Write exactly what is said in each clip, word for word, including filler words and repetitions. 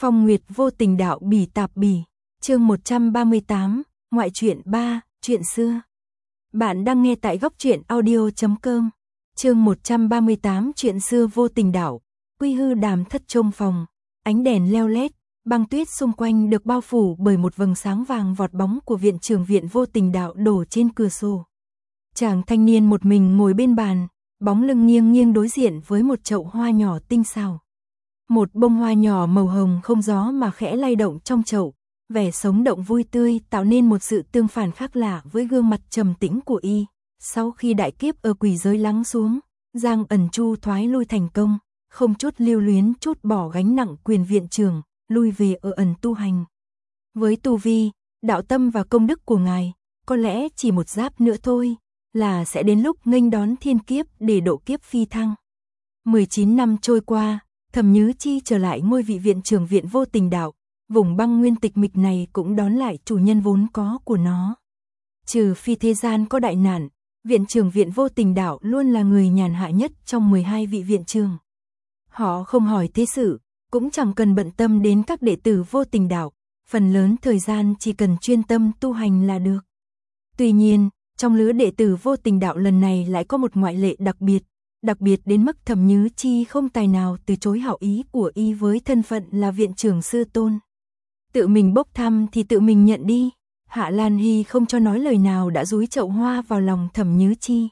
Phong Nguyệt vô tình đạo bỉ tạp bỉ, chương một trăm ba mươi tám, ngoại truyện ba, chuyện xưa. Bạn đang nghe tại góc truyện audio chấm com. Chương một trăm ba mươi tám, chuyện xưa vô tình đạo. Quy hư đàm thất trông phòng, ánh đèn leo lét, băng tuyết xung quanh được bao phủ bởi một vầng sáng vàng vọt, bóng của viện trưởng viện vô tình đạo đổ trên cửa sổ. Chàng thanh niên một mình ngồi bên bàn, bóng lưng nghiêng nghiêng đối diện với một chậu hoa nhỏ tinh xảo. Một bông hoa nhỏ màu hồng không gió mà khẽ lay động trong chậu, vẻ sống động vui tươi tạo nên một sự tương phản khác lạ với gương mặt trầm tĩnh của y. Sau khi đại kiếp ở quỷ giới lắng xuống, Giang Ẩn Chu thoái lui thành công, không chút lưu luyến chút bỏ gánh nặng quyền viện trưởng, lui về ở ẩn tu hành. Với tu vi, đạo tâm và công đức của ngài, có lẽ chỉ một giáp nữa thôi là sẽ đến lúc nghênh đón thiên kiếp để độ kiếp phi thăng. mười chín năm trôi qua, Thẩm Nhứ Chi trở lại ngôi vị viện trưởng viện vô tình đạo, vùng băng nguyên tịch mịch này cũng đón lại chủ nhân vốn có của nó. Trừ phi thế gian có đại nạn, viện trưởng viện vô tình đạo luôn là người nhàn hạ nhất trong mười hai vị viện trưởng. Họ không hỏi thế sự, cũng chẳng cần bận tâm đến các đệ tử vô tình đạo, phần lớn thời gian chỉ cần chuyên tâm tu hành là được. Tuy nhiên, trong lứa đệ tử vô tình đạo lần này lại có một ngoại lệ đặc biệt, đặc biệt đến mức Thẩm Nhứ Chi không tài nào từ chối hảo ý của y với thân phận là viện trưởng sư tôn. Tự mình bốc thăm thì tự mình nhận đi. Hạ Lan Hy không cho nói lời nào đã dúi chậu hoa vào lòng Thẩm Nhứ Chi.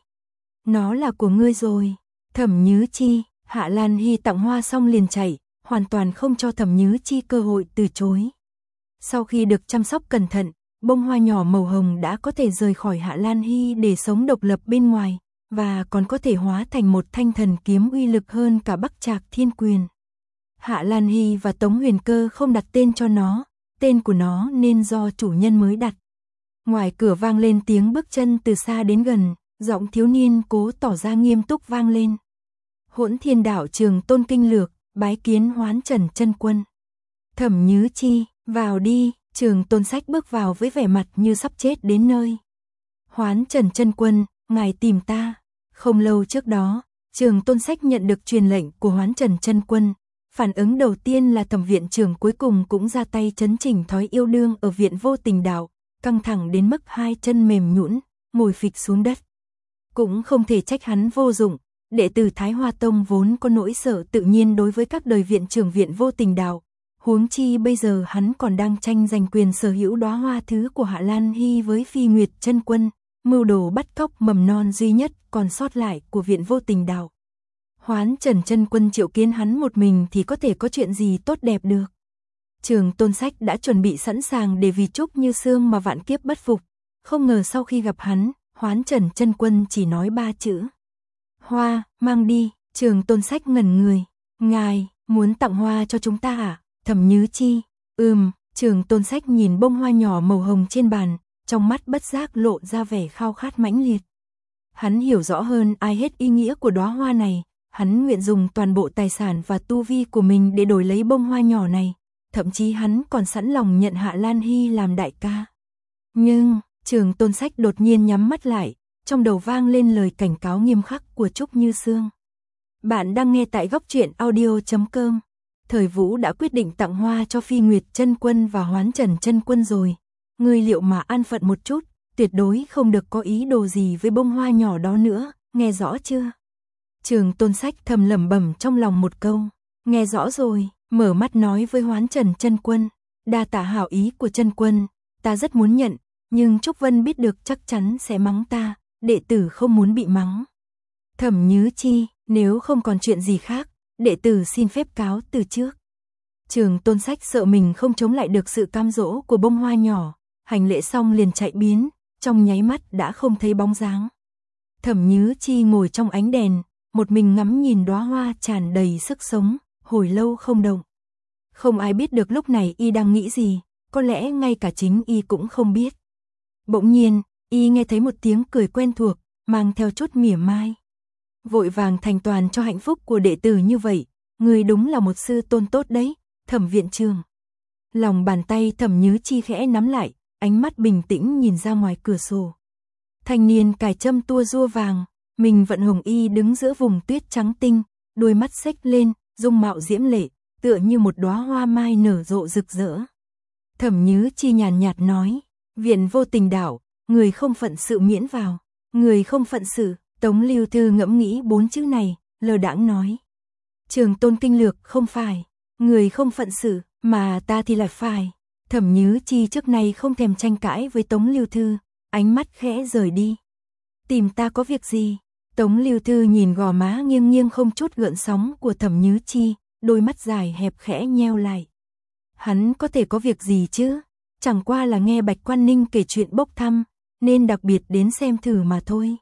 Nó là của ngươi rồi. Thẩm Nhứ Chi, Hạ Lan Hy tặng hoa xong liền chạy, hoàn toàn không cho Thẩm Nhứ Chi cơ hội từ chối. Sau khi được chăm sóc cẩn thận, bông hoa nhỏ màu hồng đã có thể rời khỏi Hạ Lan Hy để sống độc lập bên ngoài, và còn có thể hóa thành một thanh thần kiếm uy lực hơn cả Bắc Trạc Thiên Quyền. Hạ Lan Hy và Tống Huyền Cơ không đặt tên cho nó, tên của nó nên do chủ nhân mới đặt. Ngoài cửa vang lên tiếng bước chân từ xa đến gần, giọng thiếu niên cố tỏ ra nghiêm túc vang lên. Hỗn Thiên Đạo Trường Tôn Kinh Lược, bái kiến Hoán Trần chân quân. Thẩm Nhứ Chi, vào đi. Trường Tôn Sách bước vào với vẻ mặt như sắp chết đến nơi. Hoán Trần chân quân, ngài tìm ta. Không lâu trước đó, Trường Tôn Sách nhận được truyền lệnh của Hoán Trần chân quân. Phản ứng đầu tiên là Thẩm viện trưởng cuối cùng cũng ra tay chấn chỉnh thói yêu đương ở viện vô tình đạo, căng thẳng đến mức hai chân mềm nhũn, ngồi phịch xuống đất. Cũng không thể trách hắn vô dụng, đệ tử Thái Hoa Tông vốn có nỗi sợ tự nhiên đối với các đời viện trưởng viện vô tình đạo. Huống chi bây giờ hắn còn đang tranh giành quyền sở hữu đóa hoa thứ của Hạ Lan Hy với Phi Nguyệt chân quân, mưu đồ bắt cóc mầm non duy nhất còn sót lại của viện vô tình đạo. Hoán Trần chân quân triệu kiến hắn một mình thì có thể có chuyện gì tốt đẹp được. Trường Tôn Sách đã chuẩn bị sẵn sàng để vì Trúc Như Sương mà vạn kiếp bất phục, không ngờ sau khi gặp hắn, Hoán Trần chân quân chỉ nói ba chữ: hoa, mang đi. Trường Tôn Sách ngẩn người. Ngài muốn tặng hoa cho chúng ta à? Thẩm Nhứ Chi, ừm. Trường Tôn Sách nhìn bông hoa nhỏ màu hồng trên bàn, trong mắt bất giác lộ ra vẻ khao khát mãnh liệt. Hắn hiểu rõ hơn ai hết ý nghĩa của đóa hoa này, hắn nguyện dùng toàn bộ tài sản và tu vi của mình để đổi lấy bông hoa nhỏ này, thậm chí hắn còn sẵn lòng nhận Hạ Lan Hy làm đại ca. Nhưng, Trường Tôn Sách đột nhiên nhắm mắt lại, trong đầu vang lên lời cảnh cáo nghiêm khắc của Trúc Như Sương. Bạn đang nghe tại góc truyện audio chấm com. Thời Vũ đã quyết định tặng hoa cho Phi Nguyệt chân quân và Hoán Trần chân quân rồi. Ngươi liệu mà an phận một chút, tuyệt đối không được có ý đồ gì với bông hoa nhỏ đó nữa, nghe rõ chưa? Trường Tôn Sách thầm lẩm bẩm trong lòng một câu, nghe rõ rồi, mở mắt nói với Hoán Trần chân quân, đa tạ hảo ý của chân quân, ta rất muốn nhận, nhưng Trúc Vân biết được chắc chắn sẽ mắng ta, đệ tử không muốn bị mắng. Thẩm Nhứ Chi, nếu không còn chuyện gì khác, đệ tử xin phép cáo từ trước. Trường Tôn Sách sợ mình không chống lại được sự cam dỗ của bông hoa nhỏ, hành lễ xong liền chạy biến, trong nháy mắt đã không thấy bóng dáng. Thẩm Nhứ Chi ngồi trong ánh đèn, một mình ngắm nhìn đóa hoa tràn đầy sức sống, hồi lâu không động. Không ai biết được lúc này y đang nghĩ gì, có lẽ ngay cả chính y cũng không biết. Bỗng nhiên, y nghe thấy một tiếng cười quen thuộc, mang theo chút mỉa mai. Vội vàng thành toàn cho hạnh phúc của đệ tử như vậy, người đúng là một sư tôn tốt đấy, Thẩm viện trưởng. Lòng bàn tay Thẩm Nhứ Chi khẽ nắm lại, ánh mắt bình tĩnh nhìn ra ngoài cửa sổ. Thanh niên cài châm tua rua vàng, mình vận hồng y đứng giữa vùng tuyết trắng tinh, đôi mắt xếch lên, dung mạo diễm lệ, tựa như một đóa hoa mai nở rộ rực rỡ. Thẩm Nhứ Chi nhàn nhạt nói, viện vô tình đạo, người không phận sự miễn vào, người không phận sự. Tống Lưu Thư ngẫm nghĩ bốn chữ này, lơ đãng nói. Trường Tôn kinh lược không phải, người không phận sự, mà ta thì lại phải. Thẩm Nhứ Chi trước nay không thèm tranh cãi với Tống Lưu Thư, ánh mắt khẽ rời đi. Tìm ta có việc gì? Tống Lưu Thư nhìn gò má nghiêng nghiêng không chút gợn sóng của Thẩm Nhứ Chi, đôi mắt dài hẹp khẽ nheo lại. Hắn có thể có việc gì chứ? Chẳng qua là nghe Bạch Quan Ninh kể chuyện bốc thăm, nên đặc biệt đến xem thử mà thôi.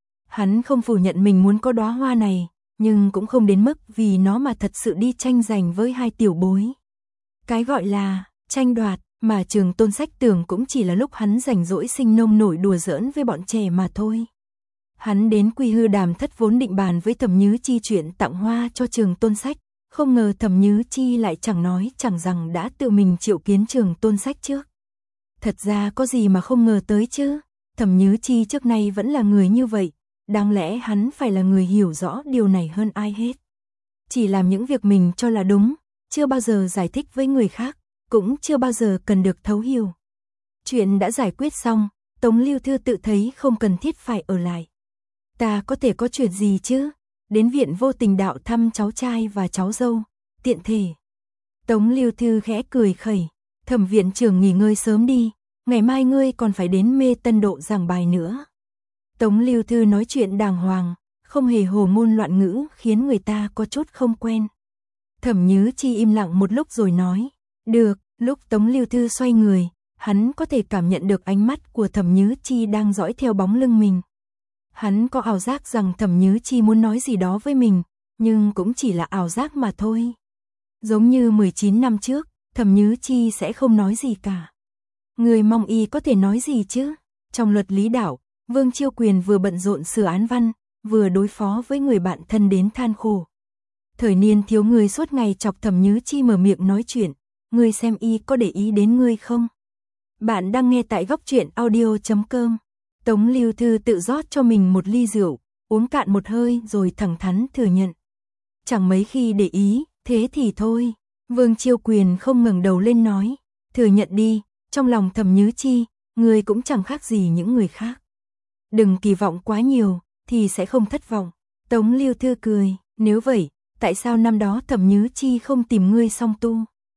Hắn không phủ nhận mình muốn có đóa hoa này, nhưng cũng không đến mức vì nó mà thật sự đi tranh giành với hai tiểu bối. Cái gọi là tranh đoạt mà Trường Tôn sách tưởng cũng chỉ là lúc hắn rảnh rỗi sinh nông nổi đùa giỡn với bọn trẻ mà thôi. Hắn đến Quy Hư Đàm thất vốn định bàn với Thẩm Nhứ Chi chuyện tặng hoa cho Trường Tôn sách, không ngờ Thẩm Nhứ Chi lại chẳng nói chẳng rằng đã tự mình triệu kiến Trường Tôn sách trước. Thật ra có gì mà không ngờ tới chứ, Thẩm Nhứ Chi trước nay vẫn là người như vậy, đáng lẽ hắn phải là người hiểu rõ điều này hơn ai hết. Chỉ làm những việc mình cho là đúng, chưa bao giờ giải thích với người khác, cũng chưa bao giờ cần được thấu hiểu. Chuyện đã giải quyết xong, Tống Lưu Thư tự thấy không cần thiết phải ở lại. Ta có thể có chuyện gì chứ? Đến viện vô tình đạo thăm cháu trai và cháu dâu, tiện thể. Tống Lưu Thư khẽ cười khẩy, Thẩm viện trưởng nghỉ ngơi sớm đi, ngày mai ngươi còn phải đến Mê Tân Độ giảng bài nữa. Tống Lưu Thư nói chuyện đàng hoàng, không hề hồ ngôn loạn ngữ khiến người ta có chút không quen. Thẩm Nhứ Chi im lặng một lúc rồi nói, được. Lúc Tống Lưu Thư xoay người, hắn có thể cảm nhận được ánh mắt của Thẩm Nhứ Chi đang dõi theo bóng lưng mình. Hắn có ảo giác rằng Thẩm Nhứ Chi muốn nói gì đó với mình, nhưng cũng chỉ là ảo giác mà thôi. Giống như mười chín năm trước, Thẩm Nhứ Chi sẽ không nói gì cả. Người mong y có thể nói gì chứ? Trong luật lý đạo, Vương Chiêu Quyền vừa bận rộn sửa án văn, vừa đối phó với người bạn thân đến than khổ. Thời niên thiếu người suốt ngày chọc Thẩm Nhứ Chi mở miệng nói chuyện, ngươi xem y có để ý đến ngươi không? Bạn đang nghe tại góc truyện audio chấm com. Tống Lưu Thư tự rót cho mình một ly rượu, uống cạn một hơi rồi thẳng thắn thừa nhận. Chẳng mấy khi để ý, thế thì thôi. Vương Chiêu Quyền không ngẩng đầu lên nói, thừa nhận đi, trong lòng Thẩm Nhứ Chi, ngươi cũng chẳng khác gì những người khác. Đừng kỳ vọng quá nhiều, thì sẽ không thất vọng. Tống Lưu Thư cười, nếu vậy, tại sao năm đó Thẩm Nhứ Chi không tìm ngươi song tu?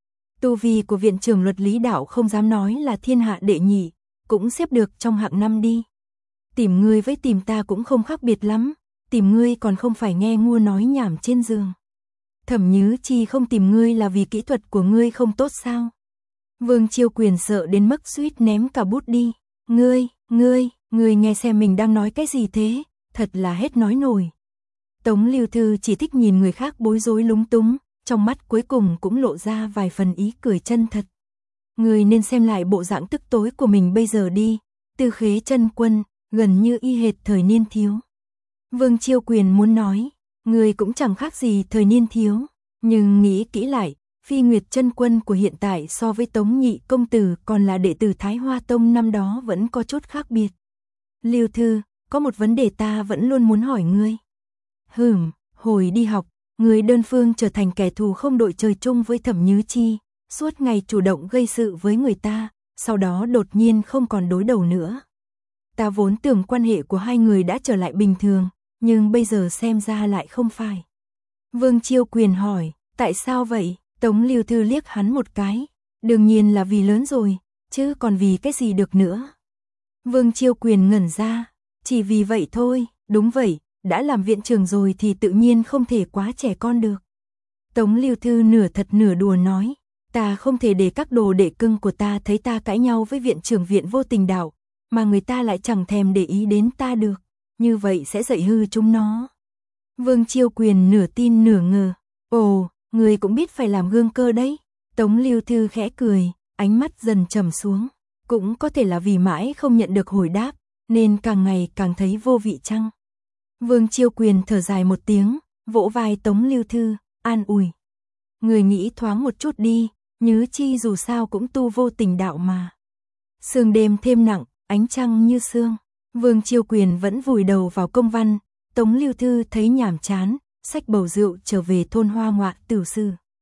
Tu vi của viện trưởng luật lý đạo không dám nói là thiên hạ đệ nhị, cũng xếp được trong hạng năm đi. Tìm ngươi với tìm ta cũng không khác biệt lắm, tìm ngươi còn không phải nghe ngua nói nhảm trên giường. Thẩm Nhứ Chi không tìm ngươi là vì kỹ thuật của ngươi không tốt sao? Vương Chiêu Quyền sợ đến mức suýt ném cả bút đi. Ngươi, ngươi, ngươi nghe xem mình đang nói cái gì thế, thật là hết nói nổi. Tống Lưu Thư chỉ thích nhìn người khác bối rối lúng túng, trong mắt cuối cùng cũng lộ ra vài phần ý cười chân thật. Ngươi nên xem lại bộ dạng tức tối của mình bây giờ đi, Tư Khế Chân Quân, gần như y hệt thời niên thiếu. Vương Chiêu Quyền muốn nói, ngươi cũng chẳng khác gì thời niên thiếu, nhưng nghĩ kỹ lại, Phi Nguyệt Chân Quân của hiện tại so với Tống Nhị công tử còn là đệ tử Thái Hoa Tông năm đó vẫn có chút khác biệt. Lưu Thư, có một vấn đề ta vẫn luôn muốn hỏi ngươi. Hừm, hồi đi học, ngươi đơn phương trở thành kẻ thù không đội trời chung với Thẩm Nhứ Chi, suốt ngày chủ động gây sự với người ta, sau đó đột nhiên không còn đối đầu nữa. Ta vốn tưởng quan hệ của hai người đã trở lại bình thường, nhưng bây giờ xem ra lại không phải. Vương Chiêu Quyền hỏi, tại sao vậy? Tống Lưu Thư liếc hắn một cái, đương nhiên là vì lớn rồi, chứ còn vì cái gì được nữa. Vương Chiêu Quyền ngẩn ra, chỉ vì vậy thôi, đúng vậy, đã làm viện trưởng rồi thì tự nhiên không thể quá trẻ con được. Tống Lưu Thư nửa thật nửa đùa nói, ta không thể để các đồ đệ cưng của ta thấy ta cãi nhau với viện trưởng viện vô tình đạo, mà người ta lại chẳng thèm để ý đến ta được, như vậy sẽ dạy hư chúng nó. Vương Chiêu Quyền nửa tin nửa ngờ, ồ, người cũng biết phải làm gương cơ đấy. Tống Lưu Thư khẽ cười, ánh mắt dần trầm xuống, cũng có thể là vì mãi không nhận được hồi đáp, nên càng ngày càng thấy vô vị chăng. Vương Chiêu Quyền thở dài một tiếng, vỗ vai Tống Lưu Thư, an ủi. Người nghĩ thoáng một chút đi, Nhứ Chi dù sao cũng tu vô tình đạo mà. Sương đêm thêm nặng, ánh trăng như sương. Vương Chiêu Quyền vẫn vùi đầu vào công văn, Tống Lưu Thư thấy nhàm chán, xách bầu rượu trở về thôn Hoa Ngoạ Tử Sư.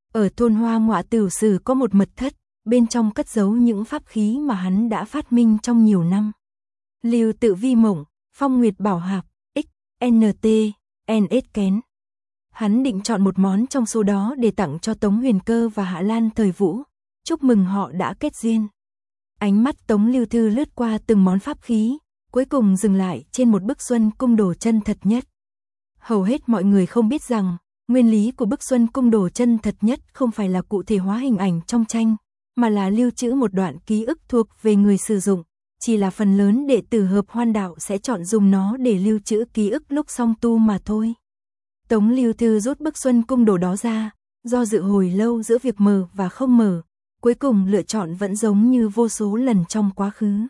Ở thôn Hoa Ngọa Tửu Sử có một mật thất, bên trong cất giấu những pháp khí mà hắn đã phát minh trong nhiều năm. Lưu Tự Vi Mộng, Phong Nguyệt Bảo Hạp, X, N T, N S Kén. Hắn định chọn một món trong số đó để tặng cho Tống Huyền Cơ và Hạ Lan Thời Vũ, chúc mừng họ đã kết duyên. Ánh mắt Tống Lưu Thư lướt qua từng món pháp khí, cuối cùng dừng lại trên một bức Xuân Cung Đồ Chân thật nhất. Hầu hết mọi người không biết rằng, nguyên lý của bức Xuân Cung Đồ Chân thật nhất không phải là cụ thể hóa hình ảnh trong tranh, mà là lưu trữ một đoạn ký ức thuộc về người sử dụng, chỉ là phần lớn đệ tử Hợp Hoan Đạo sẽ chọn dùng nó để lưu trữ ký ức lúc song tu mà thôi. Tống Lưu Thư rút bức Xuân Cung Đồ đó ra, do dự hồi lâu giữa việc mở và không mở, cuối cùng lựa chọn vẫn giống như vô số lần trong quá khứ.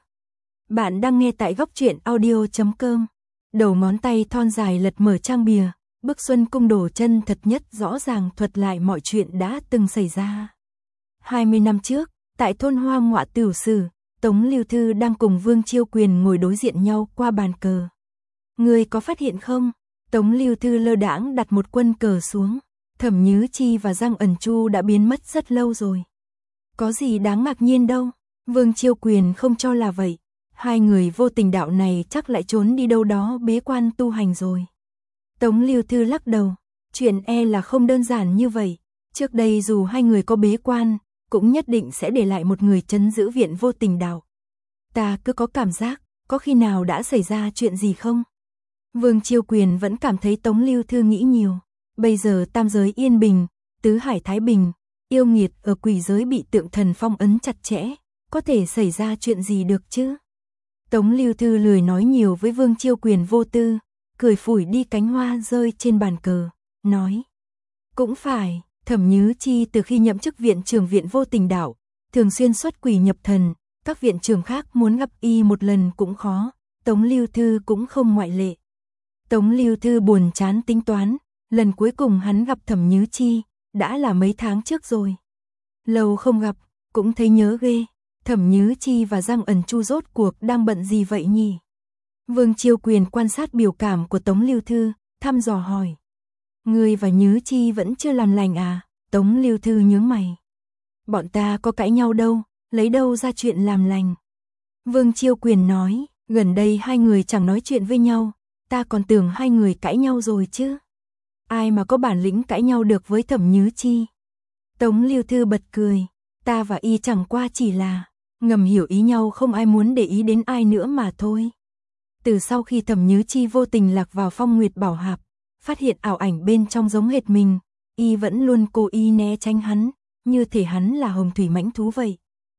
Bạn đang nghe tại góc truyện audio chấm com. Đầu ngón tay thon dài lật mở trang bìa, bức Xuân Cung Đồ Chân thật nhất rõ ràng thuật lại mọi chuyện đã từng xảy ra. hai mươi năm trước, tại thôn Hoa Ngọa Tửu Sử, Tống Lưu Thư đang cùng Vương Chiêu Quyền ngồi đối diện nhau qua bàn cờ. Ngươi có phát hiện không? Tống Lưu Thư lơ đãng đặt một quân cờ xuống. Thẩm Nhứ Chi và Giang Ẩn Chu đã biến mất rất lâu rồi. Có gì đáng ngạc nhiên đâu. Vương Chiêu Quyền không cho là vậy. Hai người vô tình đạo này chắc lại trốn đi đâu đó bế quan tu hành rồi. Tống Lưu Thư lắc đầu. Chuyện e là không đơn giản như vậy. Trước đây dù hai người có bế quan, cũng nhất định sẽ để lại một người trấn giữ viện vô tình đạo. Ta cứ có cảm giác, có khi nào đã xảy ra chuyện gì không? Vương Chiêu Quyền vẫn cảm thấy Tống Lưu Thư nghĩ nhiều. Bây giờ tam giới yên bình, tứ hải thái bình, yêu nghiệt ở quỷ giới bị tượng thần phong ấn chặt chẽ, có thể xảy ra chuyện gì được chứ? Tống Lưu Thư lười nói nhiều với Vương Chiêu Quyền vô tư, cười phủi đi cánh hoa rơi trên bàn cờ, nói. Cũng phải, Thẩm Nhứ Chi từ khi nhậm chức viện trưởng viện vô tình đạo, thường xuyên xuất quỷ nhập thần, các viện trưởng khác muốn gặp y một lần cũng khó, Tống Lưu Thư cũng không ngoại lệ. Tống Lưu Thư buồn chán tính toán, lần cuối cùng hắn gặp Thẩm Nhứ Chi, đã là mấy tháng trước rồi. Lâu không gặp, cũng thấy nhớ ghê, Thẩm Nhứ Chi và Giang Ẩn Chu rốt cuộc đang bận gì vậy nhỉ? Vương Chiêu Quyền quan sát biểu cảm của Tống Lưu Thư, thăm dò hỏi. Ngươi và Nhứ Chi vẫn chưa làm lành à? Tống Lưu Thư nhướng mày. Bọn ta có cãi nhau đâu, lấy đâu ra chuyện làm lành? Vương Chiêu Quyền nói, gần đây hai người chẳng nói chuyện với nhau, ta còn tưởng hai người cãi nhau rồi chứ. Ai mà có bản lĩnh cãi nhau được với Thẩm Nhứ Chi? Tống Lưu Thư bật cười, ta và y chẳng qua chỉ là ngầm hiểu ý nhau, không ai muốn để ý đến ai nữa mà thôi. Từ sau khi Thẩm Nhứ Chi vô tình lạc vào Phong Nguyệt Bảo Hạp, phát hiện ảo ảnh bên trong giống hệt mình, y vẫn luôn cố ý né tránh hắn, như thể hắn là hồng thủy mãnh thú vậy.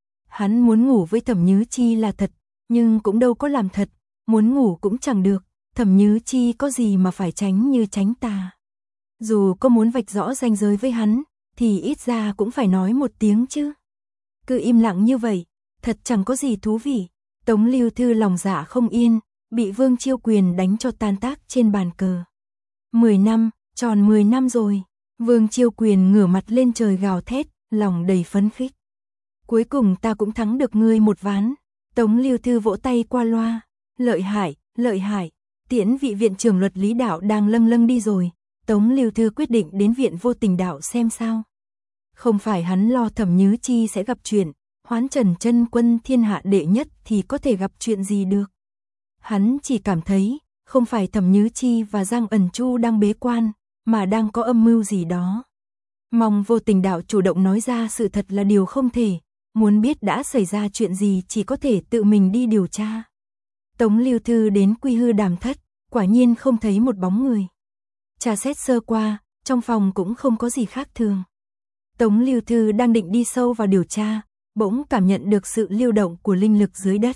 Hắn muốn ngủ với Thẩm Nhứ Chi là thật, nhưng cũng đâu có làm thật, muốn ngủ cũng chẳng được, Thẩm Nhứ Chi có gì mà phải tránh như tránh tà. Dù có muốn vạch rõ ranh giới với hắn, thì ít ra cũng phải nói một tiếng chứ. Cứ im lặng như vậy, thật chẳng có gì thú vị. Tống Lưu Thư lòng dạ không yên, bị Vương Chiêu Quyền đánh cho tan tác trên bàn cờ. Mười năm, tròn mười năm rồi. Vương Chiêu Quyền ngửa mặt lên trời gào thét, lòng đầy phấn khích. Cuối cùng ta cũng thắng được ngươi một ván. Tống Lưu Thư vỗ tay qua loa. Lợi hại, lợi hại. Tiễn vị viện trưởng luật lý đạo đang lâng lâng đi rồi. Tống Lưu Thư quyết định đến viện vô tình đạo xem sao. Không phải hắn lo Thẩm Nhứ Chi sẽ gặp chuyện, Hoán Trần chân quân thiên hạ đệ nhất thì có thể gặp chuyện gì được. Hắn chỉ cảm thấy, không phải Thẩm Nhứ Chi và Giang Ẩn Chu đang bế quan, mà đang có âm mưu gì đó. Mong vô tình đạo chủ động nói ra sự thật là điều không thể, muốn biết đã xảy ra chuyện gì chỉ có thể tự mình đi điều tra. Tống Lưu Thư đến Quy Hư Đàm Thất, quả nhiên không thấy một bóng người. Tra xét sơ qua, trong phòng cũng không có gì khác thường. Tống Lưu Thư đang định đi sâu vào điều tra, bỗng cảm nhận được sự lưu động của linh lực dưới đất.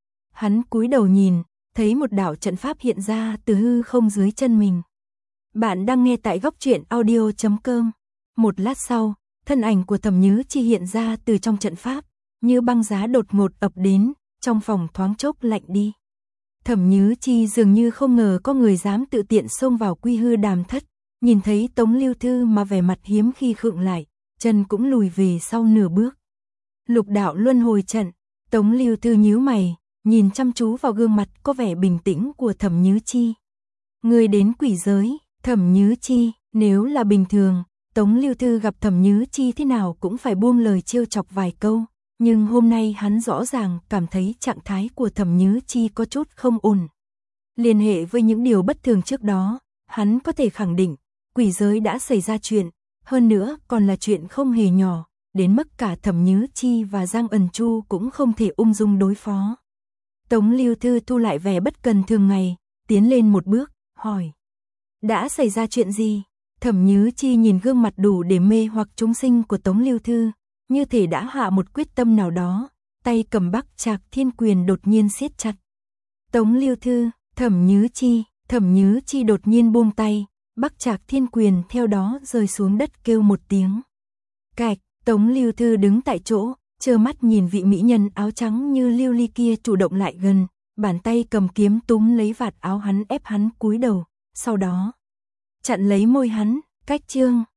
Hắn cúi đầu nhìn, thấy một đạo trận pháp hiện ra từ hư không dưới chân mình. Bạn đang nghe tại góc truyện audio chấm com. Một lát sau, thân ảnh của Thẩm Nhứ Chi hiện ra từ trong trận pháp, như băng giá đột ngột ập đến, trong phòng thoáng chốc lạnh đi. Thẩm Nhứ Chi dường như không ngờ có người dám tự tiện xông vào Quy Hư Đàm Thất, nhìn thấy Tống Lưu Thư mà vẻ mặt hiếm khi khựng lại, chân cũng lùi về sau nửa bước. Lục đạo luân hồi trận, Tống Lưu Thư nhíu mày, nhìn chăm chú vào gương mặt có vẻ bình tĩnh của Thẩm Nhứ Chi. Người đến quỷ giới, Thẩm Nhứ Chi, nếu là bình thường, Tống Lưu Thư gặp Thẩm Nhứ Chi thế nào cũng phải buông lời trêu chọc vài câu, nhưng hôm nay hắn rõ ràng cảm thấy trạng thái của Thẩm Nhứ Chi có chút không ổn. Liên hệ với những điều bất thường trước đó, hắn có thể khẳng định, quỷ giới đã xảy ra chuyện, hơn nữa còn là chuyện không hề nhỏ, đến mức cả Thẩm Nhứ Chi và Giang Ẩn Chu cũng không thể ung dung đối phó. Tống Lưu Thư thu lại vẻ bất cần thường ngày, tiến lên một bước, hỏi. Đã xảy ra chuyện gì? Thẩm Nhứ Chi nhìn gương mặt đủ để mê hoặc chúng sinh của Tống Lưu Thư, như thể đã hạ một quyết tâm nào đó, tay cầm Bắc Trạc Thiên Quyền đột nhiên siết chặt. Tống Lưu Thư, Thẩm Nhứ Chi, Thẩm Nhứ Chi đột nhiên buông tay, Bắc Trạc Thiên Quyền theo đó rơi xuống đất kêu một tiếng. Cạch, Tống Lưu Thư đứng tại chỗ, trơ mắt nhìn vị mỹ nhân áo trắng như lưu ly kia chủ động lại gần, bàn tay cầm kiếm túm lấy vạt áo hắn ép hắn cúi đầu, sau đó chặn lấy môi hắn, cách chương.